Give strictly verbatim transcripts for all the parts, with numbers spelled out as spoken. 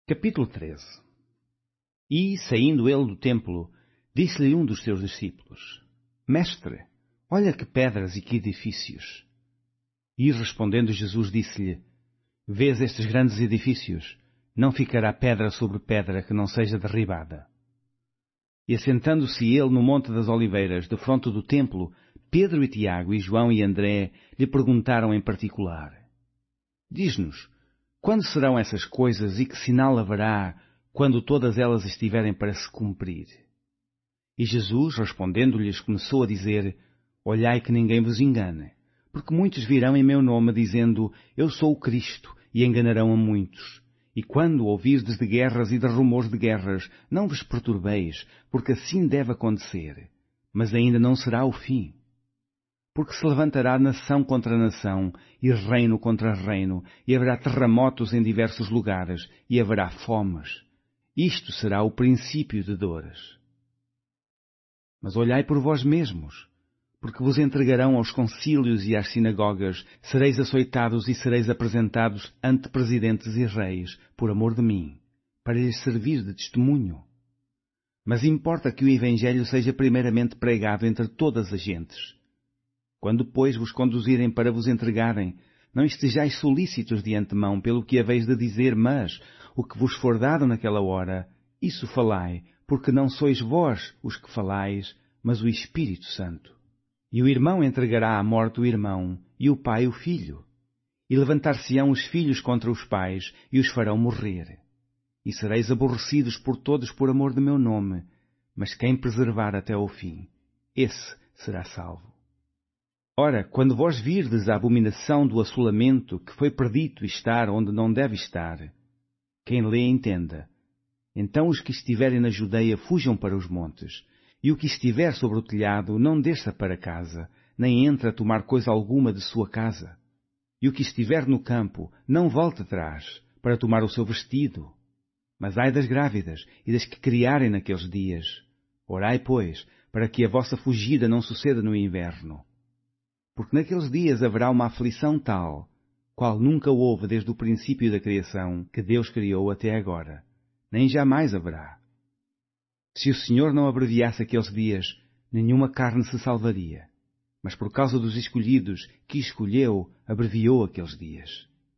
Capítulo treze. E, saindo ele do templo, disse-lhe um dos seus discípulos: Mestre, olha que pedras e que edifícios. E, respondendo Jesus, disse-lhe: Vês estes grandes edifícios? Não ficará pedra sobre pedra que não seja derribada. E, assentando-se ele no Monte das Oliveiras, defronte do templo, Pedro e Tiago e João e André lhe perguntaram em particular: Diz-nos, quando serão essas coisas e que sinal haverá quando todas elas estiverem para se cumprir? E Jesus, respondendo-lhes, começou a dizer: Olhai que ninguém vos engane, porque muitos virão em meu nome dizendo: Eu sou o Cristo, e enganarão a muitos. E quando ouvirdes de guerras e de rumores de guerras, não vos perturbeis, porque assim deve acontecer, mas ainda não será o fim. Porque se levantará nação contra nação, e reino contra reino, e haverá terremotos em diversos lugares, e haverá fomes. Isto será o princípio de dores. Mas olhai por vós mesmos, porque vos entregarão aos concílios e às sinagogas, sereis açoitados e sereis apresentados ante presidentes e reis, por amor de mim, para lhes servir de testemunho. Mas importa que o Evangelho seja primeiramente pregado entre todas as gentes. Quando, pois, vos conduzirem para vos entregarem, não estejais solícitos de antemão pelo que haveis de dizer, mas, o que vos for dado naquela hora, isso falai, porque não sois vós os que falais, mas o Espírito Santo. E o irmão entregará à morte o irmão, e o pai o filho. E levantar-se-ão os filhos contra os pais, e os farão morrer. E sereis aborrecidos por todos por amor de meu nome, mas quem preservar até ao fim, esse será salvo. Ora, quando vós virdes a abominação do assolamento, que foi predito estar onde não deve estar, quem lê entenda. Então os que estiverem na Judeia fujam para os montes, e o que estiver sobre o telhado não desça para casa, nem entre a tomar coisa alguma de sua casa. E o que estiver no campo não volte atrás, para tomar o seu vestido. Mas ai das grávidas e das que criarem naqueles dias. Orai, pois, para que a vossa fugida não suceda no inverno. Porque naqueles dias haverá uma aflição tal, qual nunca houve desde o princípio da criação que Deus criou até agora, nem jamais haverá. Se o Senhor não abreviasse aqueles dias, nenhuma carne se salvaria. Mas por causa dos escolhidos que escolheu, abreviou aqueles dias.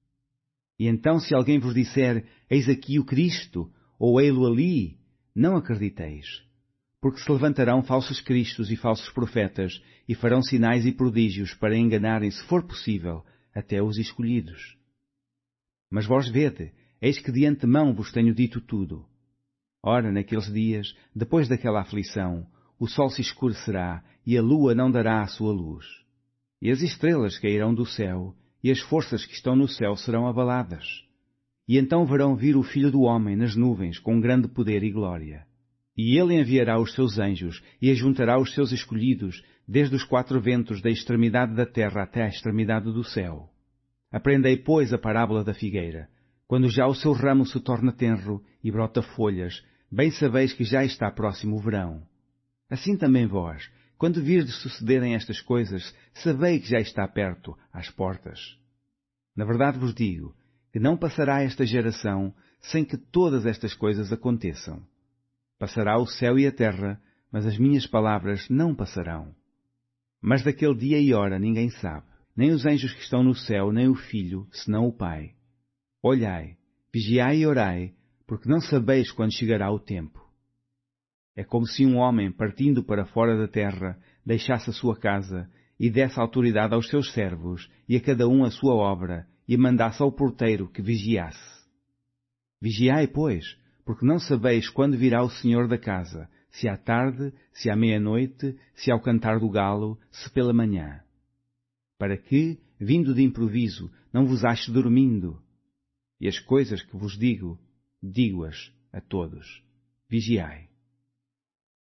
E então se alguém vos disser, eis aqui o Cristo, ou ei-lo ali, não acrediteis. Porque se levantarão falsos cristos e falsos profetas, e farão sinais e prodígios para enganarem, se for possível, até os escolhidos. Mas vós vede, eis que de antemão vos tenho dito tudo. Ora, naqueles dias, depois daquela aflição, o sol se escurecerá, e a lua não dará a sua luz. E as estrelas cairão do céu, e as forças que estão no céu serão abaladas. E então verão vir o Filho do Homem nas nuvens, com grande poder e glória. E ele enviará os seus anjos, e ajuntará os seus escolhidos, desde os quatro ventos da extremidade da terra até à extremidade do céu. Aprendei, pois, a parábola da figueira. Quando já o seu ramo se torna tenro e brota folhas, bem sabeis que já está próximo o verão. Assim também vós, quando virdes sucederem estas coisas, sabei que já está perto, às portas. Na verdade vos digo, que não passará esta geração sem que todas estas coisas aconteçam. Passará o céu e a terra, mas as minhas palavras não passarão. Mas daquele dia e hora ninguém sabe, nem os anjos que estão no céu, nem o Filho, senão o Pai. Olhai, vigiai e orai, porque não sabeis quando chegará o tempo. É como se um homem, partindo para fora da terra, deixasse a sua casa, e desse autoridade aos seus servos, e a cada um a sua obra, e mandasse ao porteiro que vigiasse. Vigiai, pois, porque não sabeis quando virá o Senhor da casa, se à tarde, se à meia-noite, se ao cantar do galo, se pela manhã. Para que, vindo de improviso, não vos ache dormindo. E as coisas que vos digo, digo-as a todos. Vigiai.